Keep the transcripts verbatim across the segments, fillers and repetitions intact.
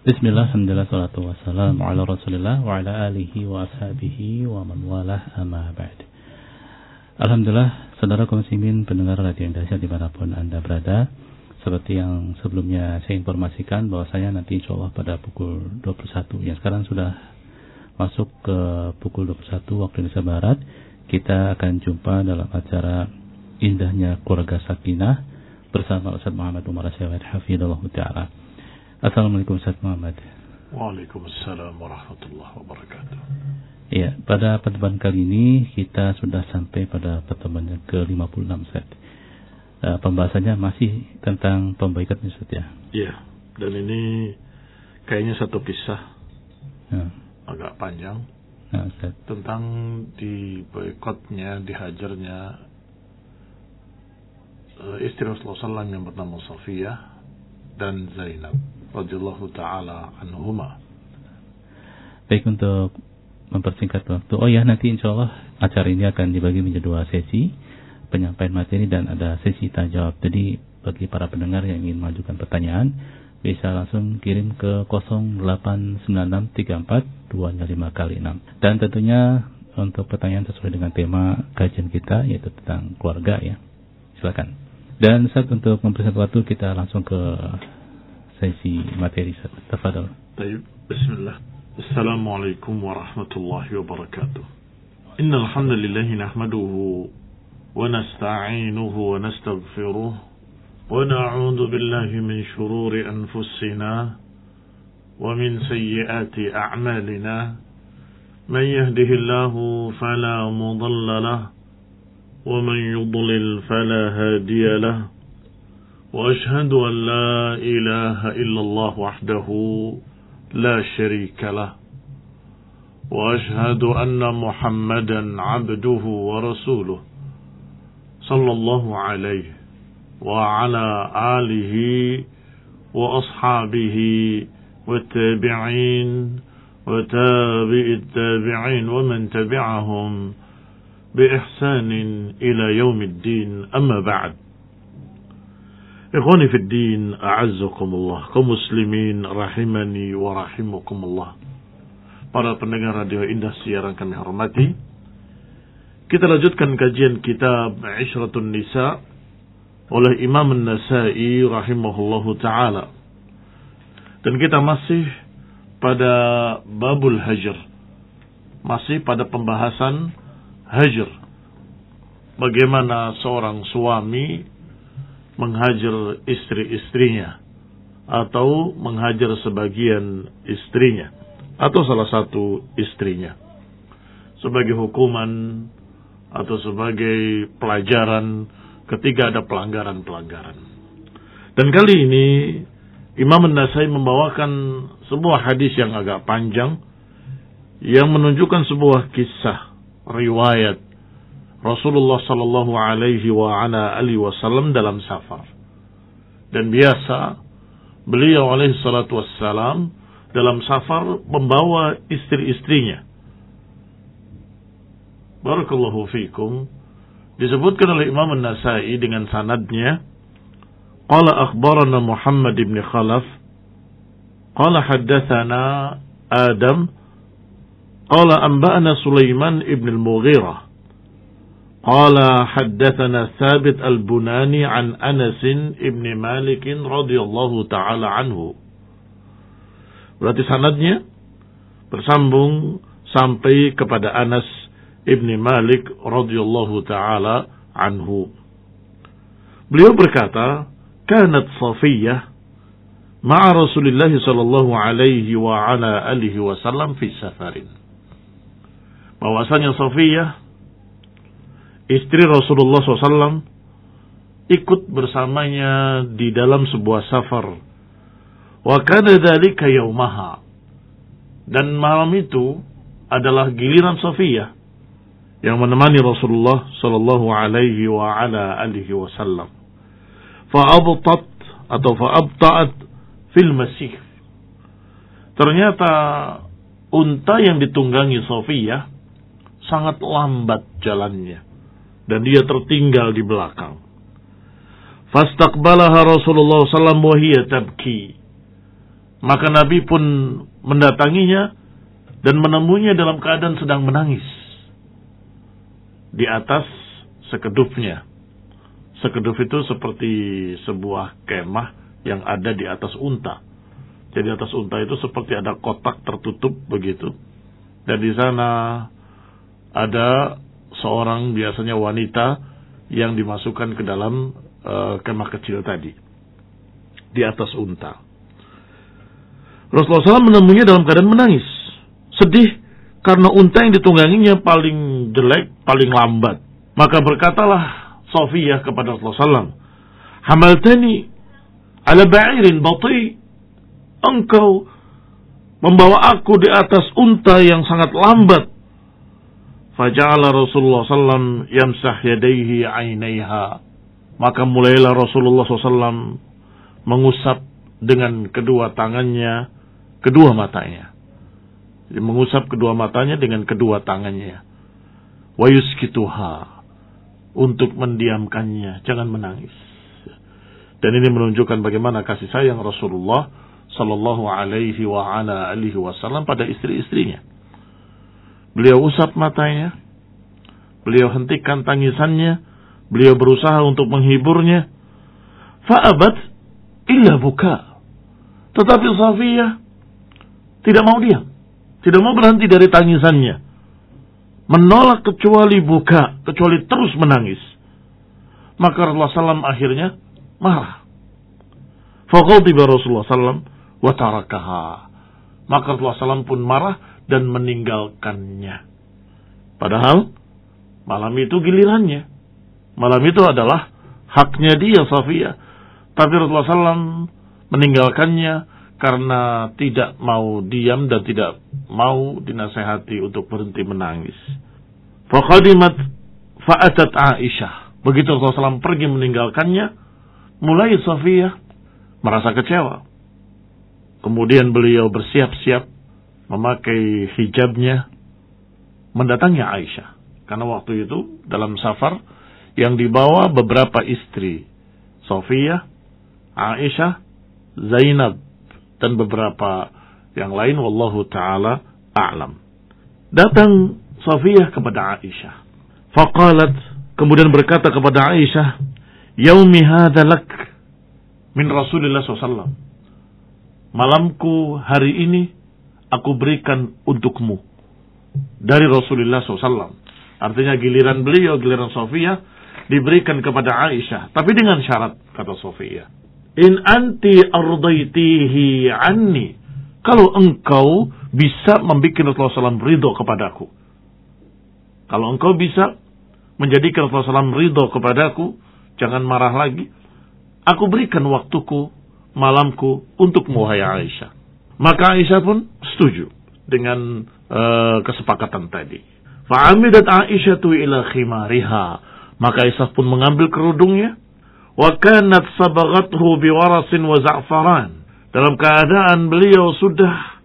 Bismillah, alhamdulillah, salatu wassalamu ala rasulillah wa ala alihi wa ashabihi wa man walah amma ba'd. Alhamdulillah, saudara kaum muslimin pendengar radio yang dahsyat dimanapun Anda berada. Seperti yang sebelumnya saya informasikan bahwasanya nanti insyaallah pada pukul dua puluh satu, yang sekarang sudah masuk ke pukul dua puluh satu waktu Indonesia Barat, kita akan jumpa dalam acara Indahnya Keluarga Sakinah bersama Ustaz Muhammad Umar Asyawad hafizallahu ta'ala. Assalamualaikum Ustaz Muhammad. Waalaikumsalam warahmatullahi wabarakatuh. Ya, pada pertemuan kali ini kita sudah sampai pada pertemuan yang ke lima puluh enam Ustaz. Uh, pembahasannya masih tentang pembaikan Ustaz ya. Iya, dan ini kayaknya satu kisah ya. agak panjang nah, Ustaz. tentang diboikotnya, dihajarnya uh, istri Rasulullah shallallahu alaihi wasallam yang bernama Safiyah dan Zainab radhiyallahu taala anhuma. Baik, untuk mempersingkat waktu, oh ya, nanti insyaallah acara ini akan dibagi menjadi dua sesi, penyampaian materi dan ada sesi tanya jawab. Jadi bagi para pendengar yang ingin mengajukan pertanyaan bisa langsung kirim ke nol delapan sembilan enam tiga empat dua lima kali enam. Dan tentunya untuk pertanyaan sesuai dengan tema kajian kita, yaitu tentang keluarga ya. Silakan. Dan saat untuk mempersingkat waktu, kita langsung ke sesi materi. Tafadhol. Baik, bismillah. Assalamualaikum warahmatullahi wabarakatuh. Innal hamdalillah nahmaduhu wa nasta'inuhu wa nastaghfiruh wa na'udzu billahi min shururi anfusina wa min sayyiati a'malina. Man yahdihillahu fala mudilla lahu wa man yudlil fala hadiya lahu. وأشهد أن لا إله إلا الله وحده لا شريك له وأشهد أن محمدا عبده ورسوله صلى الله عليه وعلى آله وأصحابه والتابعين وتابع التابعين ومن تبعهم بإحسان إلى يوم الدين. أما بعد. Ikhwani fi din, a'azzakumullah, kaum muslimin rahimani wa rahimakumullah. Para pendengar radio Indah siaran kami hormati, kita lanjutkan kajian kitab Ishratun Nisa oleh Imam An-Nasa'i rahimahullahu ta'ala. Dan kita masih pada babul hajr, masih pada pembahasan hajr, bagaimana seorang suami menghajar istri-istrinya atau menghajar sebagian istrinya atau salah satu istrinya sebagai hukuman atau sebagai pelajaran ketika ada pelanggaran-pelanggaran. Dan kali ini Imam An-Nasai membawakan sebuah hadis yang agak panjang yang menunjukkan sebuah kisah riwayat Rasulullah sallallahu alaihi wa ala alihi wasallam dalam safar. Dan biasa beliau alaihi salatu wassalam dalam safar membawa istri-istrinya. Barakallahu fikum. Disebutkan oleh Imam An-Nasai dengan sanadnya, qala akhbarana Muhammad ibn Khalaf qala haddatsana Adam qala anba'ana Sulaiman ibn al-Mughirah قال حدثنا ثابت البناني عن أنس ابن مالك رضي الله تعالى عنه. Berarti sanadnya bersambung sampai kepada Anas ibn Malik radhiyallahu ta'ala anhu. Beliau berkata, kanat Safiyah ma'a Rasulillah sallallahu alaihi wa ala alihi wasallam fi safarin. Bahwasanya Safiyah istri Rasulullah shallallahu alaihi wasallam ikut bersamanya di dalam sebuah safar. Wa kana dzalika yaumaha. Dan malam itu adalah giliran Safiyah yang menemani Rasulullah sallallahu alaihi wa ala alihi wasallam. Fa abtat atau fa abta'at fil masih. Ternyata unta yang ditunggangi Safiyah sangat lambat jalannya dan dia tertinggal di belakang. Fastaqbalaha Rasulullah sallallahu alaihi wasallam wa hiya tabki. Maka Nabi pun mendatanginya dan menemuinya dalam keadaan sedang menangis di atas sekedupnya. Sekedup itu seperti sebuah kemah yang ada di atas unta. Jadi atas unta itu seperti ada kotak tertutup begitu. Dan di sana ada seorang biasanya wanita yang dimasukkan ke dalam uh, kemah kecil tadi di atas unta. Rasulullah shallallahu alaihi wasallam menemuinya dalam keadaan menangis, sedih karena unta yang ditungganginya paling jelek, paling lambat. Maka berkatalah Safiyah kepada Rasulullah shallallahu alaihi wasallam, "Hamaltani ala ba'irin bati." Engkau membawa aku di atas unta yang sangat lambat. Faja'ala Rasulullah shallallahu alaihi wasallam yamsah yadayhi 'ainaiha. Maka mulailah Rasulullah shallallahu alaihi wasallam mengusap dengan kedua tangannya kedua matanya. Jadi mengusap kedua matanya dengan kedua tangannya. Wa yuskituha, untuk mendiamkannya, jangan menangis. Dan ini menunjukkan bagaimana kasih sayang Rasulullah sallallahu alaihi wa ala alihi wasallam pada istri-istrinya. Beliau usap matanya, beliau hentikan tangisannya, beliau berusaha untuk menghiburnya. Fa'abat illa buka. Tetapi Safiyah tidak mau diam, tidak mau berhenti dari tangisannya, menolak kecuali buka, kecuali terus menangis. Maka Rasulullah shallallahu alaihi wasallam akhirnya marah. Faghadiba Rasulullah shallallahu alaihi wasallam wa tarakaha. Maka Rasulullah shallallahu alaihi wasallam pun marah dan meninggalkannya. Padahal malam itu gilirannya. Malam itu adalah haknya dia, Safiyah. Tapi Rasulullah shallallahu alaihi wasallam meninggalkannya karena tidak mau diam dan tidak mau dinasehati untuk berhenti menangis. Faqadimat fa'atat Aisyah. Begitu Rasulullah shallallahu alaihi wasallam pergi meninggalkannya, mulai Safiyah merasa kecewa. Kemudian beliau bersiap-siap memakai hijabnya mendatangi Aisyah. Karena waktu itu dalam safar yang dibawa beberapa istri, Safiyah, Aisyah, Zainab, dan beberapa yang lain, wallahu ta'ala a'lam. Datang Safiyah kepada Aisyah. Faqalat, kemudian berkata kepada Aisyah, "Yaumi hadha lak min Rasulillah sallallahu alaihi wasallam." Malamku hari ini aku berikan untukmu dari Rasulullah sallallahu alaihi wasallam. Artinya giliran beliau, giliran Safiyah diberikan kepada Aisyah. Tapi dengan syarat, kata Safiyah, "In anti ardaitihi anni." Kalau engkau bisa membuat Rasulullah sallallahu alaihi wasallam ridho kepadaku. Kalau engkau bisa menjadikan Rasulullah sallallahu alaihi wasallam ridho kepadaku, jangan marah lagi, aku berikan waktuku, malamku untukmu, hai Aisyah. Maka Aisyah pun setuju dengan uh, kesepakatan tadi. Fa'amidat Aisyatu ila khimariha. Maka Aisyah pun mengambil kerudungnya. Wa kanat sabaghathu biwarasin wa za'faran. Dalam keadaan beliau sudah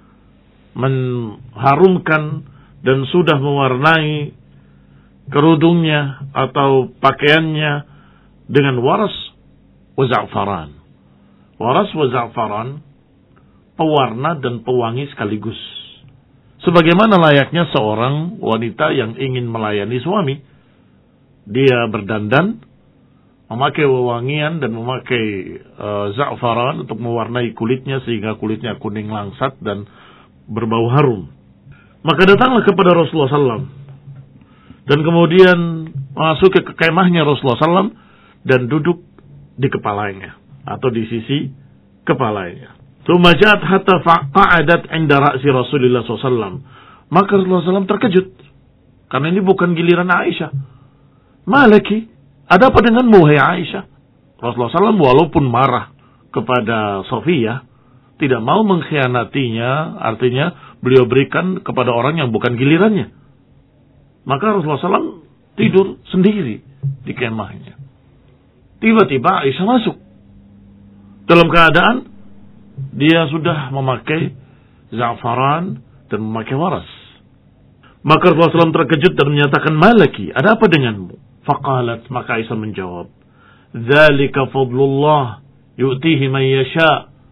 mengharumkan dan sudah mewarnai kerudungnya atau pakaiannya dengan waras wa za'faran. Waras wa za'faran, pewarna dan pewangi sekaligus. Sebagaimana layaknya seorang wanita yang ingin melayani suami. Dia berdandan, memakai wewangian dan memakai uh, za'faran untuk mewarnai kulitnya sehingga kulitnya kuning langsat dan berbau harum. Maka datanglah kepada Rasulullah sallallahu alaihi wasallam dan kemudian masuk ke kemahnya Rasulullah sallallahu alaihi wasallam dan duduk di kepalanya atau di sisi kepalanya. Tsumma ja'at hatta qa'adat 'inda ra'si Rasulillah sallallahu alaihi wasallam. Maka Rasulullah sallallahu alaihi wasallam terkejut karena ini bukan giliran Aisyah. "Malaki, ada apa denganmu, hai Aisyah?" Rasulullah sallallahu alaihi wasallam walaupun marah kepada Safiyah, tidak mau mengkhianatinya, artinya beliau berikan kepada orang yang bukan gilirannya. Maka Rasulullah sallallahu alaihi wasallam tidur sendiri di kemahnya. Tiba-tiba Aisyah masuk dalam keadaan dia sudah memakai za'faran dan memakai waras. Maka Rasulullah sallallahu alaihi wasallam terkejut dan menyatakan, "Malaki, ada apa denganmu?" Faqalat, maka Aisyah menjawab, "Dzalika fadlullah yu'tihi man yasha."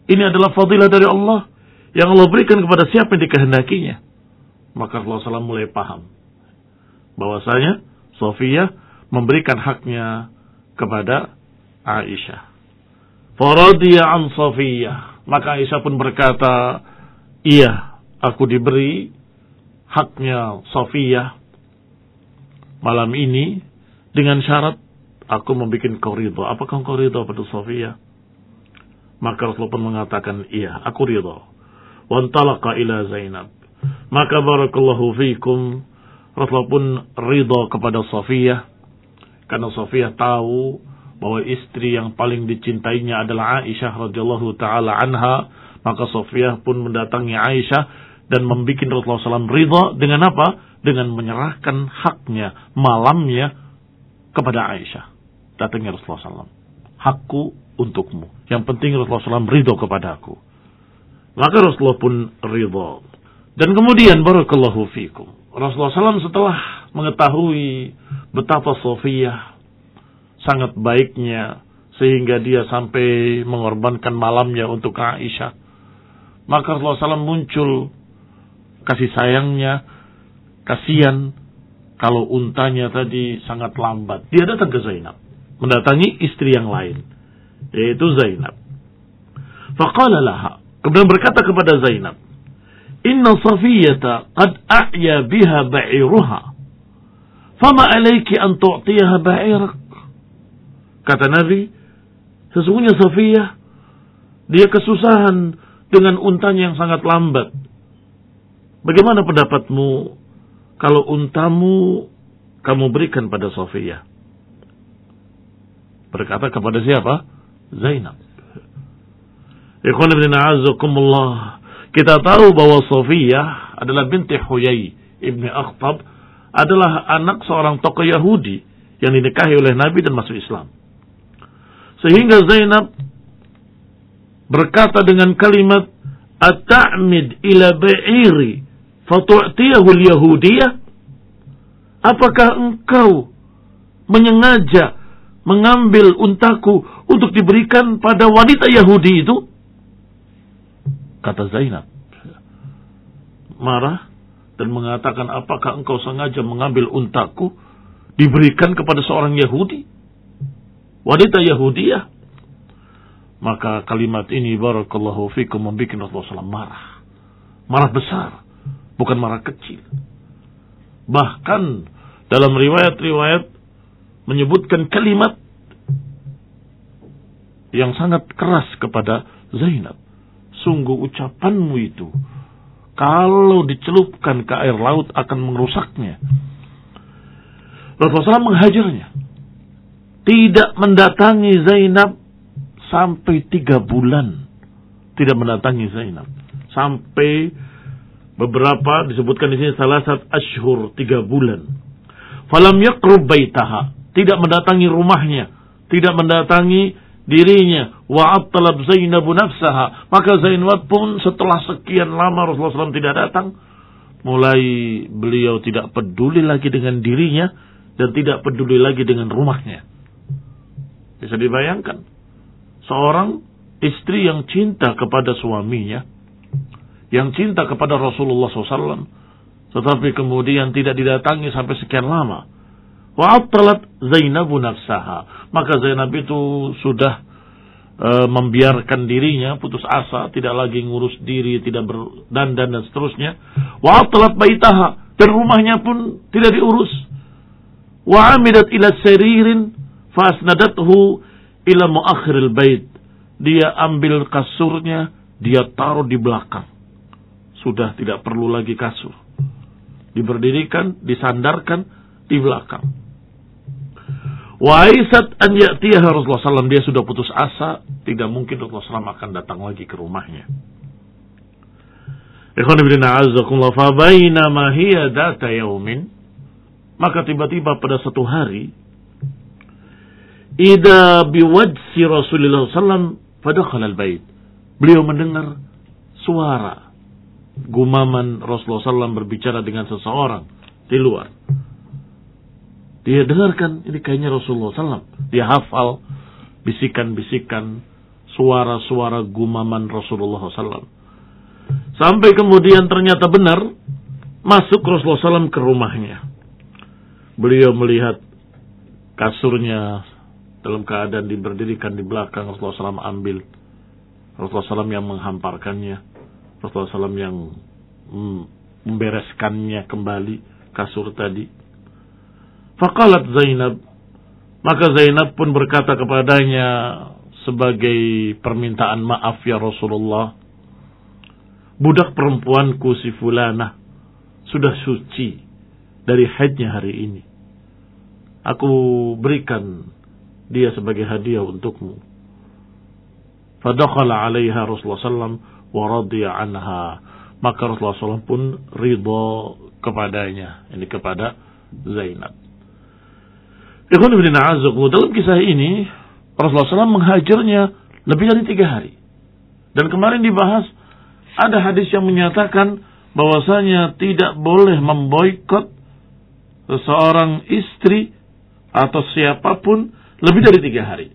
ini adalah fadilah dari Allah yang Allah berikan kepada siapa yang dikehendakinya. Maka Rasulullah shallallahu alaihi wasallam mulai paham bahwasanya Safiyah memberikan haknya kepada Aisyah. Faradiya an Safiyah. Maka Aisyah pun berkata, iya, aku diberi haknya Safiyah malam ini dengan syarat aku membuat kau ridha. Apakah kau ridha pada Safiyah? Maka Rasulullah pun mengatakan, iya, aku ridha. Wantalaqa ila Zainab. Maka barakallahu fikum, Rasulullah pun ridha kepada Safiyah, karena Safiyah tahu bahwa istri yang paling dicintainya adalah Aisyah radhiyallahu taala anha. Maka Safiyah pun mendatangi Aisyah dan membuat Rasulullah shallallahu alaihi wasallam ridha dengan apa? Dengan menyerahkan haknya malamnya kepada Aisyah. Datangnya Rasulullah shallallahu alaihi wasallam, hakku untukmu, yang penting Rasulullah shallallahu alaihi wasallam ridha kepada aku. Maka Rasulullah pun ridha. Dan kemudian barakallahu fikum, Rasulullah shallallahu alaihi wasallam setelah mengetahui betapa Safiyah sangat baiknya sehingga dia sampai mengorbankan malamnya untuk Aisyah, maka Rasulullah shallallahu alaihi wasallam muncul kasih sayangnya. Kasihan kalau untanya tadi sangat lambat. Dia datang ke Zainab, mendatangi istri yang lain, yaitu Zainab. Faqala laha, kemudian berkata kepada Zainab, inna Safiyata qad a'ya biha ba'iruha, fama alaiki an tu'tiyaha ba'irak. Kata Nabi, sesungguhnya Safiyah, dia kesusahan dengan untanya yang sangat lambat. Bagaimana pendapatmu kalau untamu kamu berikan pada Safiyah? Berkata kepada siapa? Zainab. Ikhwan ibn a'azzakumullah, kita tahu bahwa Safiyah adalah binti Huyai ibn Akhtab, adalah anak seorang tokoh Yahudi yang dinikahi oleh Nabi dan masuk Islam. Sehingga Zainab berkata dengan kalimat, at-ta'mid ila ba'iri fatu'tiyahu al-yahudiyah. Apakah engkau menyengaja mengambil untaku untuk diberikan pada wanita Yahudi itu? Kata Zainab marah dan mengatakan, apakah engkau sengaja mengambil untaku diberikan kepada seorang Yahudi, wanita Yahudiyah? Maka kalimat ini barakallahu fikum membuat Rasulullah shallallahu alaihi wasallam marah. Marah besar, bukan marah kecil. Bahkan dalam riwayat-riwayat menyebutkan kalimat yang sangat keras kepada Zainab. Sungguh ucapanmu itu, kalau dicelupkan ke air laut akan merusaknya. Rasulullah shallallahu alaihi wasallam menghajarnya. Tidak mendatangi Zainab sampai tiga bulan. Tidak mendatangi Zainab sampai beberapa disebutkan di sini salasat ashhur, tiga bulan. Falam yaqrub baitaha, tidak mendatangi rumahnya, tidak mendatangi dirinya. Wa attalab Zainab nafsaha, maka Zainab pun setelah sekian lama Rasulullah shallallahu alaihi wasallam tidak datang, mulai beliau tidak peduli lagi dengan dirinya dan tidak peduli lagi dengan rumahnya. Bisa dibayangkan seorang istri yang cinta kepada suaminya, yang cinta kepada Rasulullah shallallahu alaihi wasallam, tetapi kemudian tidak didatangi sampai sekian lama. Wa'attalat Zainabu nafsaha, maka Zainab itu sudah e, membiarkan dirinya, putus asa, tidak lagi ngurus diri, tidak berdandan dan seterusnya. Wa'attalat baitaha, dan rumahnya pun tidak diurus. Wa'amidat ila saririn fasnadathu ila muakhiril bait, dia ambil kasurnya, dia taruh di belakang. Sudah tidak perlu lagi kasur, diberdirikan, disandarkan di belakang. Wa aisat an ya'tiha Rasulullah shallallahu alaihi wasallam, dia sudah putus asa, tidak mungkin Rasulullah shallallahu alaihi wasallam akan datang lagi ke rumahnya. Ikhwan ibn a'azzakumullah, fa bainama hiya data yaumin, maka tiba-tiba pada satu hari, ida biwajsi Rasulullah shallallahu alaihi wasallam fadakhala al-bait, beliau mendengar suara gumaman Rasulullah shallallahu alaihi wasallam berbicara dengan seseorang di luar. Dia dengarkan, ini kayaknya Rasulullah shallallahu alaihi wasallam. Dia hafal bisikan-bisikan suara-suara gumaman Rasulullah shallallahu alaihi wasallam. Sampai kemudian ternyata benar, masuk Rasulullah shallallahu alaihi wasallam ke rumahnya. Beliau melihat kasurnya dalam keadaan diberdirikan di belakang, Rasulullah shallallahu alaihi wasallam ambil. Rasulullah shallallahu alaihi wasallam yang menghamparkannya. Rasulullah shallallahu alaihi wasallam yang membereskannya kembali kasur tadi. Faqalat Zainab, maka Zainab pun berkata kepadanya sebagai permintaan maaf, ya Rasulullah, budak perempuanku si fulanah sudah suci dari haidnya hari ini. Aku berikan dia sebagai hadiah untukmu. Fadakhala alaiha Rasulullah sallallahu alaihi wasallam wa radiya anha. Maka Rasulullah sallallahu alaihi wasallam pun ridha kepadanya, ini kepada Zainab. Ikhwan ibn a'azakum, dalam kisah ini Rasulullah sallallahu alaihi wasallam menghajarnya lebih dari tiga hari. Dan kemarin dibahas ada hadis yang menyatakan bahwasanya tidak boleh memboikot seseorang istri atau siapapun lebih dari tiga hari.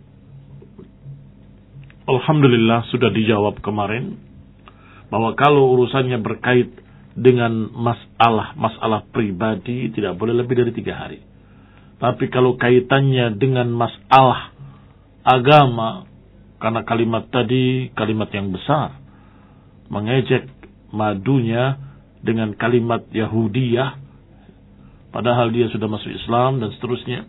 Alhamdulillah sudah dijawab kemarin bahwa kalau urusannya berkait dengan masalah-masalah pribadi tidak boleh lebih dari tiga hari. Tapi kalau kaitannya dengan masalah agama, karena kalimat tadi kalimat yang besar, mengejek madunya dengan kalimat Yahudiyah, padahal dia sudah masuk Islam dan seterusnya.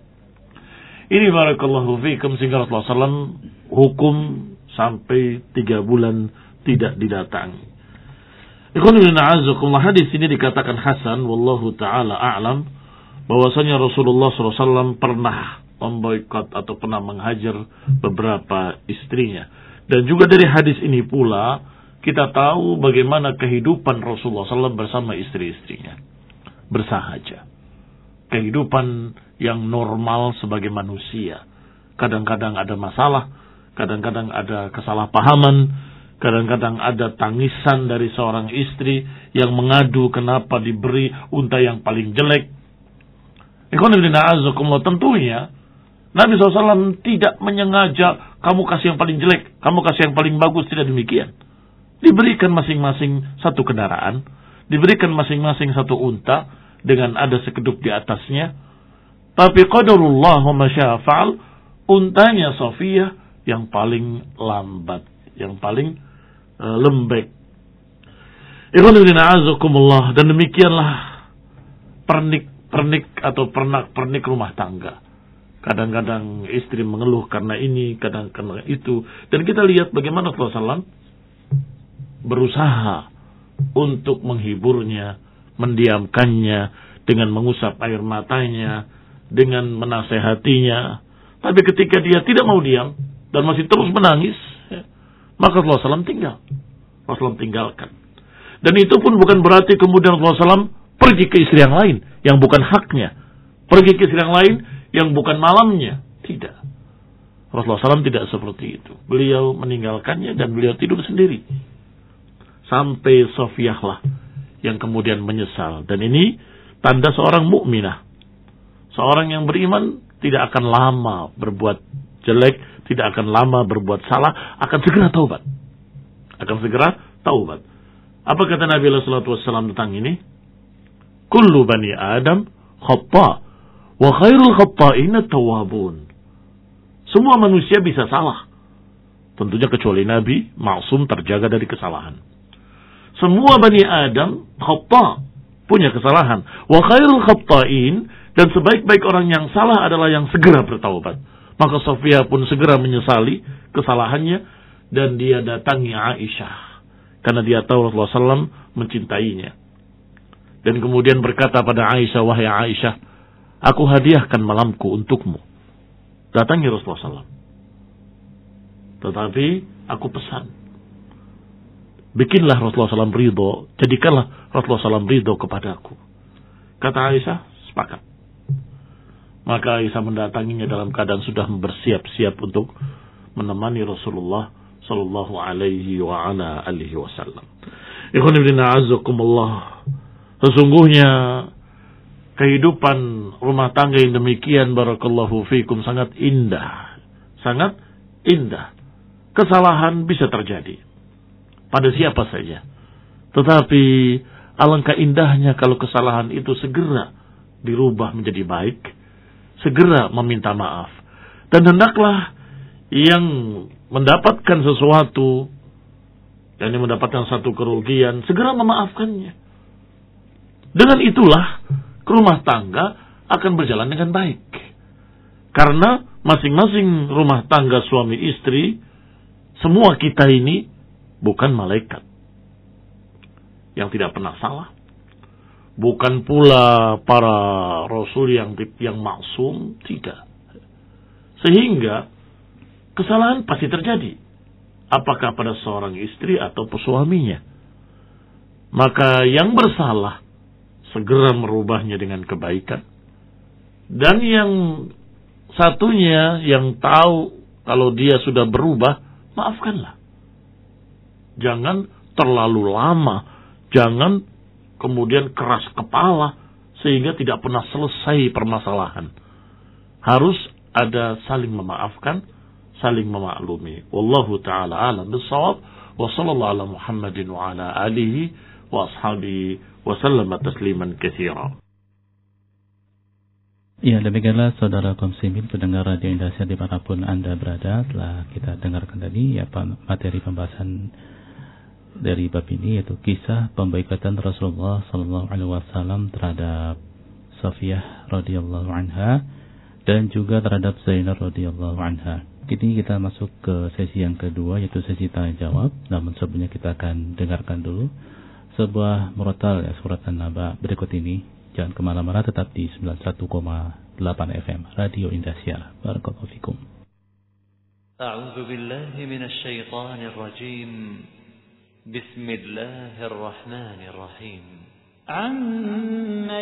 Ini barakallahu fiikum, sehingga Rasulullah sallallahu alaihi wasallam hukum sampai tiga bulan tidak didatangi. Ikhwan ibn a'azakumullah, hadis ini dikatakan hasan, wallahu ta'ala a'lam, bahwasanya Rasulullah sallallahu alaihi wasallam pernah memboikot atau pernah menghajar beberapa istrinya. Dan juga dari hadis ini pula kita tahu bagaimana kehidupan Rasulullah sallallahu alaihi wasallam bersama istri-istrinya, bersahaja, kehidupan yang normal sebagai manusia. Kadang-kadang ada masalah, kadang-kadang ada kesalahpahaman, kadang-kadang ada tangisan dari seorang istri yang mengadu kenapa diberi unta yang paling jelek. Ikhwan ibn a'azakumullah, tentunya Nabi shallallahu alaihi wasallam tidak menyengaja kamu kasih yang paling jelek, kamu kasih yang paling bagus, tidak demikian. Diberikan masing-masing satu kendaraan, diberikan masing-masing satu unta dengan ada sekeduk di atasnya. Tapi qadarullah wa ma syaa fa'al, untanya Safiyah yang paling lambat, yang paling uh, lembek. Ikhwan ibn a'azakumullah, dan demikianlah pernik-pernik atau pernak-pernik rumah tangga. Kadang-kadang istri mengeluh karena ini, kadang-kadang itu. Dan kita lihat bagaimana Rasulullah sallallahu alaihi wasallam berusaha untuk menghiburnya, mendiamkannya, dengan mengusap air matanya, dengan menasehatinya. Tapi ketika dia tidak mau diam dan masih terus menangis, ya, maka Rasulullah sallallahu alaihi wasallam tinggal. Rasulullah sallallahu alaihi wasallam tinggalkan. Dan itu pun bukan berarti kemudian Rasulullah sallallahu alaihi wasallam pergi ke istri yang lain yang bukan haknya, pergi ke istri yang lain yang bukan malamnya. Tidak. Rasulullah sallallahu alaihi wasallam tidak seperti itu. Beliau meninggalkannya dan beliau tidur sendiri. Sampai Safiyah lah yang kemudian menyesal. Dan ini tanda seorang mukminah. Seorang yang beriman tidak akan lama berbuat jelek, tidak akan lama berbuat salah, akan segera taubat. Akan segera taubat. Apa kata Nabi sallallahu alaihi wasallam tentang ini? Kullu bani Adam khata' wa khairul khata'ina tawwabun. Semua manusia bisa salah. Tentunya kecuali Nabi, maksum, terjaga dari kesalahan. Semua bani Adam khata', punya kesalahan. Wa khairul khata'in, dan sebaik-baik orang yang salah adalah yang segera bertaubat. Maka Safiyah pun segera menyesali kesalahannya dan dia datangi Aisyah karena dia tahu Rasulullah sallallahu alaihi wasallam mencintainya. Dan kemudian berkata pada Aisyah, wahai Aisyah, aku hadiahkan malamku untukmu. Datangi Rasulullah sallallahu alaihi wasallam. Tetapi aku pesan, bikinlah Rasulullah sallallahu alaihi wasallam ridho, jadikanlah Rasulullah sallallahu alaihi wasallam ridho kepadaku. Kata Aisyah, sepakat. Maka Aisyah mendatanginya dalam keadaan sudah bersiap-siap untuk menemani Rasulullah sallallahu alaihi wa ala alihi wasallam. Ikhwan ibn a'azakumullah, sesungguhnya kehidupan rumah tangga yang demikian, barakallahu fiikum, sangat indah. Sangat indah. kesalahan bisa terjadi pada siapa saja. Tetapi alangkah indahnya kalau kesalahan itu segera dirubah menjadi baik, segera meminta maaf. Dan hendaklah yang mendapatkan sesuatu, yang mendapatkan satu kerugian, segera memaafkannya. Dengan itulah rumah tangga akan berjalan dengan baik. Karena masing-masing rumah tangga suami istri, semua kita ini bukan malaikat yang tidak pernah salah. Bukan pula para rasul yang yang maksum, tidak. Sehingga kesalahan pasti terjadi. Apakah pada seorang istri atau suaminya. Maka yang bersalah segera merubahnya dengan kebaikan. Dan yang satunya yang tahu kalau dia sudah berubah, maafkanlah. Jangan terlalu lama. Jangan kemudian keras kepala sehingga tidak pernah selesai permasalahan. Harus ada saling memaafkan, saling memaklumi. Wallahu ta'ala alam bissawab. Wa sallallahu ala Muhammadin wa ala alihi wa ashabihi wa sallama tasliman katsira. Ya, demikianlah saudara muslimin pendengar Radio Indonesia dimanapun Anda berada. Telah kita dengarkan tadi ya materi pembahasan dari bab ini, yaitu kisah pembaikatan Rasulullah sallallahu alaihi wasallam terhadap Safiyah radhiyallahu anha dan juga terhadap Zainab radhiyallahu anha. Kini kita masuk ke sesi yang kedua, yaitu sesi tanya jawab. Namun sebelumnya kita akan dengarkan dulu sebuah murotal ya, surat An-Naba berikut ini. Jangan kemana-mana, tetap di sembilan puluh satu koma delapan F M Radio Indonesia. Barakallahu fikum. A'udzu billahi minasy syaithanir rajim. Bismillahirrahmanirrahim. Amma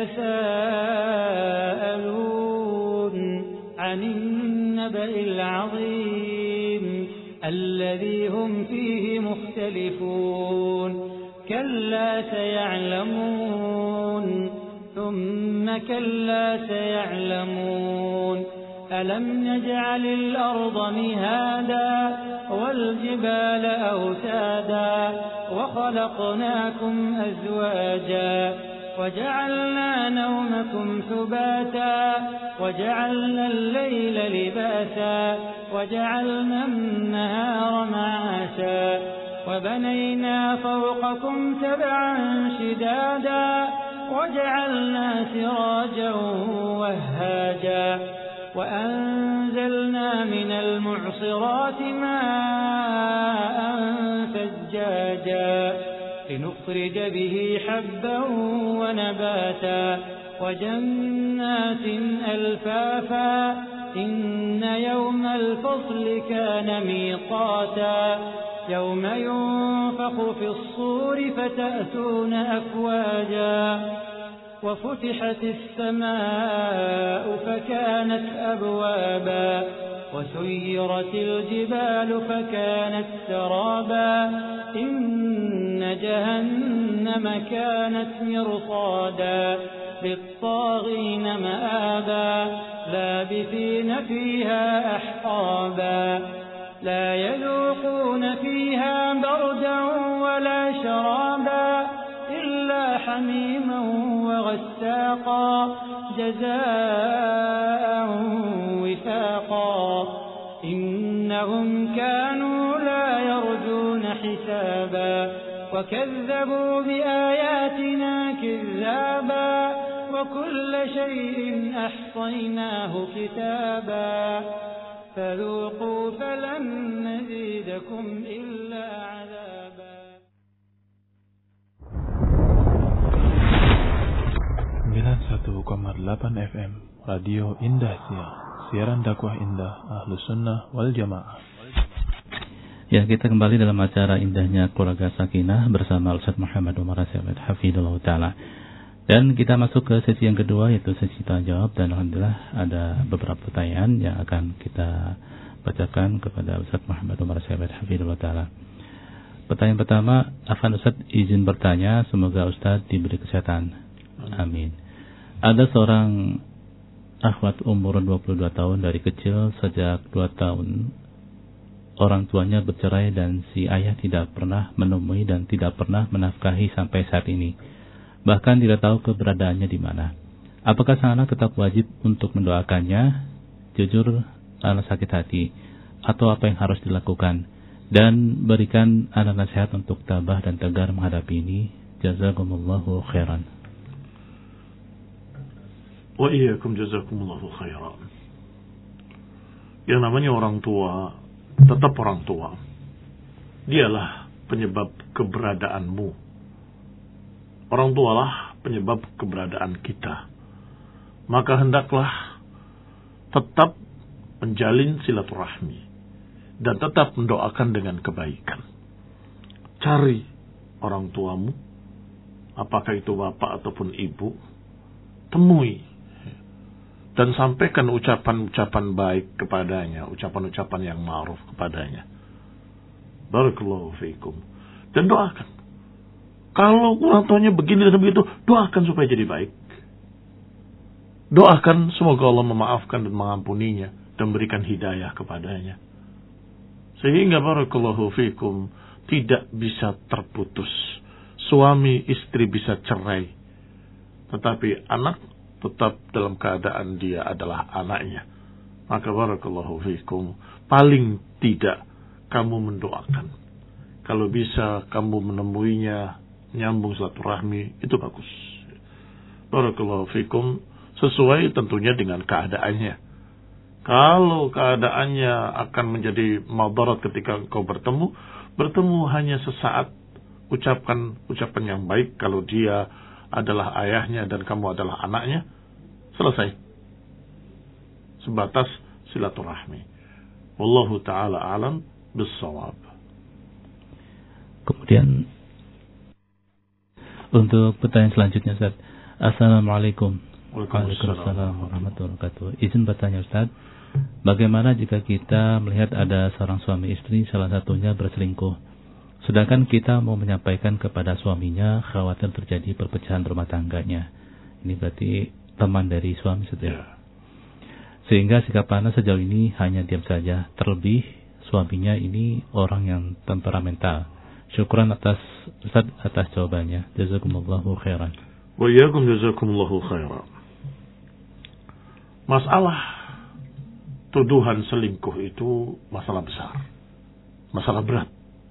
yatasaalun 'anil naba'il 'azim alladhi hum fihi mukhtalifun. Kalla saya'lamun thumma kalla saya'lamun. ألم نجعل الأرض مهادا والجبال أوتادا وخلقناكم أزواجا وجعلنا نومكم سباتا وجعلنا الليل لباسا وجعلنا النهار معاشا وبنينا فوقكم سبعا شدادا وجعلنا سراجا وهاجا وأنزلنا من المعصرات ماء ثجاجا لنخرج به حبا ونباتا وجنات ألفافا إن يوم الفصل كان ميقاتا يوم ينفخ في الصور فتأتون أفواجا وفتحت السماء فكانت أبوابا وسيرت الجبال فكانت سرابا إن جهنم كانت مرصادا للطاغين مآبا لابثين فيها أحقابا لا يذوقون فيها بردا ولا شرابا إلا حميما وغساقا جزاء وفاقا إنهم كانوا لا يرجون حسابا وكذبوا بآياتنا كذابا وكل شيء أحصيناه كتابا فذوقوا فلن نزيدكم إلا عذابا. sembilan puluh satu koma delapan F M Radio Indahsia, siaran dakwah indah Ahlus Sunnah wal Jamaah. Ya, kita kembali dalam acara indahnya Keluarga Sakinah bersama Ustaz Muhammad Umar Asy'ad hafizallahu taala. Dan kita masuk ke sesi yang kedua, yaitu sesi tanya jawab, dan alhamdulillah ada beberapa pertanyaan yang akan kita bacakan kepada Ustaz Muhammad Umar Asy'ad hafizallahu taala. Pertanyaan pertama, Afan Ustaz izin bertanya, semoga Ustaz diberi kesehatan. Amin. Ada seorang akhwat umur dua puluh dua tahun, dari kecil sejak dua tahun orang tuanya bercerai dan si ayah tidak pernah menemui dan tidak pernah menafkahi sampai saat ini. Bahkan tidak tahu keberadaannya di mana. Apakah sang anak tetap wajib untuk mendoakannya? Jujur, anak sakit hati. Atau apa yang harus dilakukan? Dan berikan anak nasihat untuk tabah dan tegar menghadapi ini. Jazakumullahu khairan. Wa iyyakum jazakumullahu khairan. Yang namanya orang tua tetap orang tua. Dialah penyebab keberadaanmu. Orang tualah penyebab keberadaan kita. Maka hendaklah tetap menjalin silaturahmi dan tetap mendoakan dengan kebaikan. Cari orang tuamu, apakah itu bapak ataupun ibu, temui dan sampaikan ucapan-ucapan baik kepadanya, ucapan-ucapan yang ma'ruf kepadanya. Barakallahu fiikum. Dan doakan. Kalau orang tuanya begini dan begitu, doakan supaya jadi baik. Doakan semoga Allah memaafkan dan mengampuninya dan berikan hidayah kepadanya. Sehingga barakallahu fiikum tidak bisa terputus. Suami istri bisa cerai, tetapi anak tetap dalam keadaan dia adalah anaknya. Maka barakallahu fiikum, paling tidak kamu mendoakan. Kalau bisa kamu menemuinya, nyambung silaturahmi, itu bagus. Barakallahu fiikum, sesuai tentunya dengan keadaannya. Kalau keadaannya akan menjadi madarat ketika engkau bertemu, bertemu hanya sesaat, ucapkan ucapan yang baik kalau dia adalah ayahnya dan kamu adalah anaknya, selesai. Sebatas silaturahmi. Wallahu ta'ala alam bis-shawab. Kemudian untuk pertanyaan selanjutnya, Ustaz. Assalamualaikum. Waalaikumsalam warahmatullahi wabarakatuh. Izin bertanya, Ustaz. Bagaimana jika kita melihat ada seorang suami istri, salah satunya berselingkuh, sedangkan kita mau menyampaikan kepada suaminya khawatir terjadi perpecahan rumah tangganya. Ini berarti teman dari suami setia. Sehingga sikap Ana sejauh ini hanya diam saja. Terlebih suaminya ini orang yang temperamental. Syukran atas Ustaz atas jawabannya. Jazakumullahu khairan. Wa iyyakum jazakumullahu khairan. Masalah tuduhan selingkuh itu masalah besar. Masalah berat.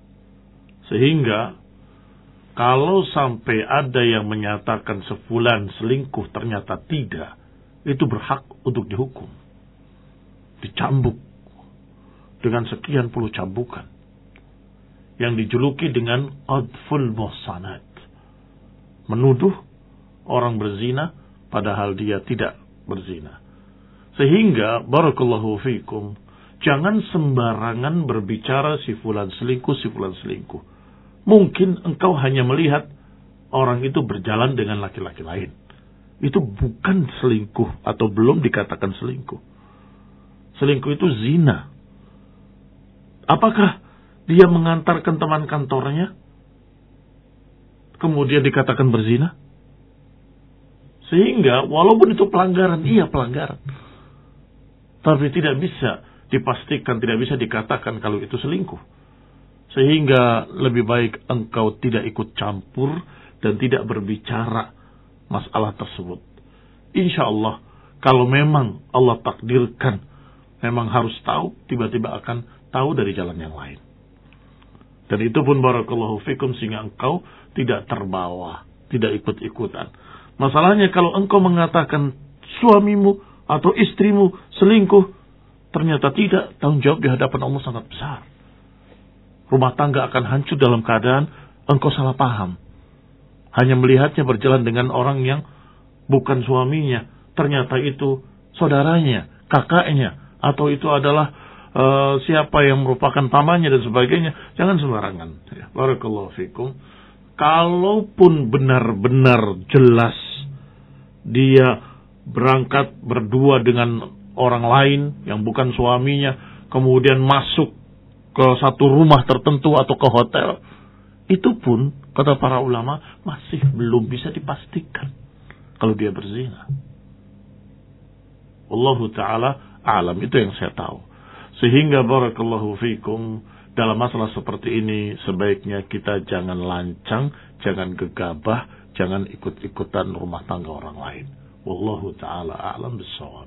Sehingga kalau sampai ada yang menyatakan sefulan selingkuh ternyata tidak, itu berhak untuk dihukum. Dicambuk dengan sekian puluh cambukan. Yang dijuluki dengan qadful muhsanat. Menuduh orang berzina padahal dia tidak berzina. Sehingga barakallahu fiikum, jangan sembarangan berbicara si fulan selingkuh, si fulan selingkuh. Mungkin engkau hanya melihat orang itu berjalan dengan laki-laki lain. Itu bukan selingkuh atau belum dikatakan selingkuh. Selingkuh itu zina. Apakah dia mengantarkan teman kantornya kemudian dikatakan berzina? Sehingga walaupun itu pelanggaran, iya pelanggaran. Tapi tidak bisa dipastikan, tidak bisa dikatakan kalau itu selingkuh. Sehingga lebih baik engkau tidak ikut campur dan tidak berbicara masalah tersebut. Insya Allah, kalau memang Allah takdirkan, memang harus tahu, tiba-tiba akan tahu dari jalan yang lain. Dan itu pun barakallahu fikum, sehingga engkau tidak terbawa, tidak ikut-ikutan. Masalahnya kalau engkau mengatakan suamimu atau istrimu selingkuh, ternyata tidak, tanggung jawab di hadapan Allah sangat besar. Rumah tangga akan hancur dalam keadaan engkau salah paham. Hanya melihatnya berjalan dengan orang yang bukan suaminya. Ternyata itu saudaranya, kakaknya, atau itu adalah uh, siapa yang merupakan pamannya dan sebagainya. Jangan sembarangan. Ya, barakallahu fikum. Kalaupun benar-benar jelas dia berangkat berdua dengan orang lain yang bukan suaminya, kemudian masuk ke satu rumah tertentu atau ke hotel, itu pun kata para ulama masih belum bisa dipastikan kalau dia berzina. Wallahu ta'ala alam, itu yang saya tahu. Sehingga barakallahu fikum, dalam masalah seperti ini sebaiknya kita jangan lancang, jangan gegabah, jangan ikut-ikutan rumah tangga orang lain. Wallahu ta'ala a'lam bissawab.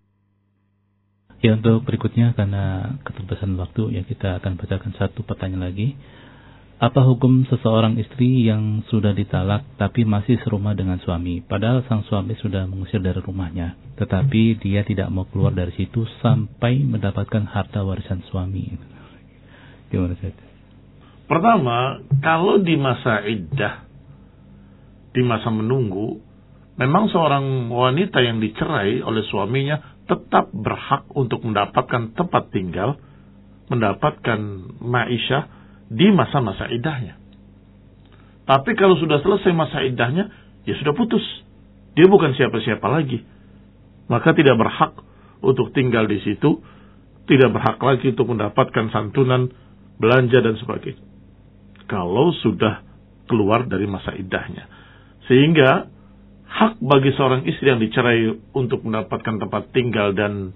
Ya, untuk berikutnya karena keterbatasan waktu ya kita akan bacakan satu pertanyaan lagi. Apa hukum seseorang istri yang sudah ditalak tapi masih serumah dengan suami, padahal sang suami sudah mengusir dari rumahnya, tetapi dia tidak mau keluar dari situ sampai mendapatkan harta warisan suami? Gimana Ustaz? Pertama, kalau di masa iddah, di masa menunggu, memang seorang wanita yang dicerai oleh suaminya tetap berhak untuk mendapatkan tempat tinggal, mendapatkan ma'isyah di masa-masa iddahnya. Tapi kalau sudah selesai masa iddahnya, ya sudah putus. Dia bukan siapa-siapa lagi. Maka tidak berhak untuk tinggal di situ, tidak berhak lagi untuk mendapatkan santunan, belanja dan sebagainya. Kalau sudah keluar dari masa iddahnya. Sehingga hak bagi seorang istri yang dicerai untuk mendapatkan tempat tinggal dan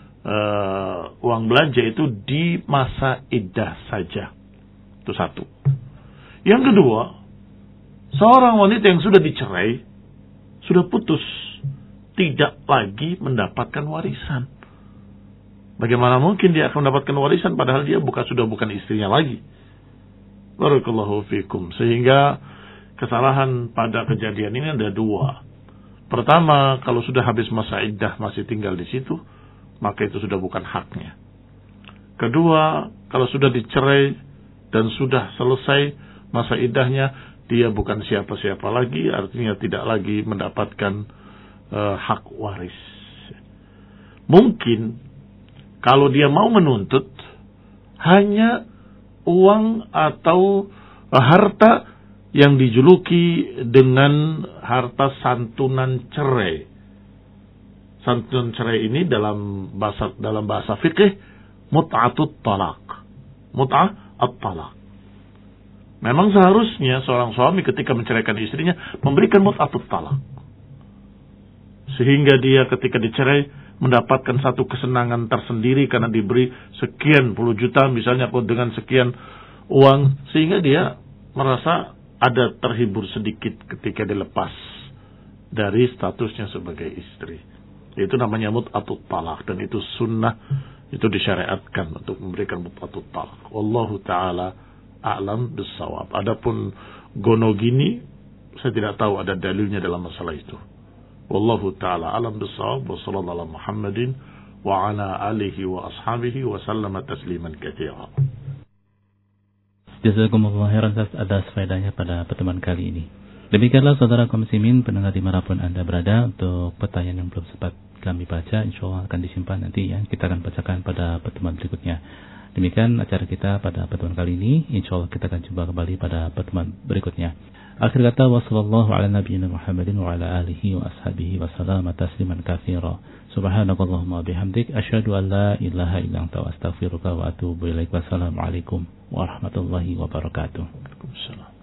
uh, uang belanja itu di masa iddah saja. Itu satu. Yang kedua, seorang wanita yang sudah dicerai, sudah putus, tidak lagi mendapatkan warisan. Bagaimana mungkin dia akan mendapatkan warisan padahal dia bukan sudah bukan istrinya lagi? Barakallahu fikum. Sehingga kesalahan pada kejadian ini ada dua. Pertama, kalau sudah habis masa iddah masih tinggal di situ, maka itu sudah bukan haknya. Kedua, kalau sudah dicerai dan sudah selesai masa iddahnya, dia bukan siapa-siapa lagi, artinya tidak lagi mendapatkan uh, hak waris. Mungkin kalau dia mau menuntut hanya uang atau uh, harta yang dijuluki dengan harta santunan cerai. Santunan cerai ini dalam bahasa dalam bahasa fikih mut'atut talaq. Mut'ah at-talaq. Memang seharusnya seorang suami ketika menceraikan istrinya memberikan mut'atut talaq. Sehingga dia ketika dicerai mendapatkan satu kesenangan tersendiri karena diberi sekian puluh juta misalnya atau dengan sekian uang, sehingga dia merasa ada terhibur sedikit ketika dilepas dari statusnya sebagai istri. Itu namanya mut'atut talaq, dan itu sunnah, itu disyariatkan untuk memberikan mut'atut talaq. Wallahu ta'ala a'lam bissawab. Adapun gonogini, saya tidak tahu ada dalilnya dalam masalah itu. Wallahu ta'ala a'lam bissawab. Wa sallallahu ala Muhammadin wa ala alihi wa ashabihi wa sallama tasliman katsira. Jazakumullah khairan atas faedahnya pada pertemuan kali ini. Demikianlah saudara kaum muslimin pendengar dimanapun Anda berada, untuk pertanyaan yang belum sempat kami baca insyaallah akan disimpan nanti ya, kita akan bacakan pada pertemuan berikutnya. Demikian acara kita pada pertemuan kali ini, insyaallah kita akan jumpa kembali pada pertemuan berikutnya. Akhir kata, wassallallahu ala nabiyyina Muhammadin wa ala alihi wa ashabihi wa sallama tasliman katsira. Subhanakallahumma bihamdik asyhadu an la ilaha illa anta astaghfiruka wa atubu ilaik. Wassalamualaikum warahmatullahi wabarakatuh. Waalaikumsalam.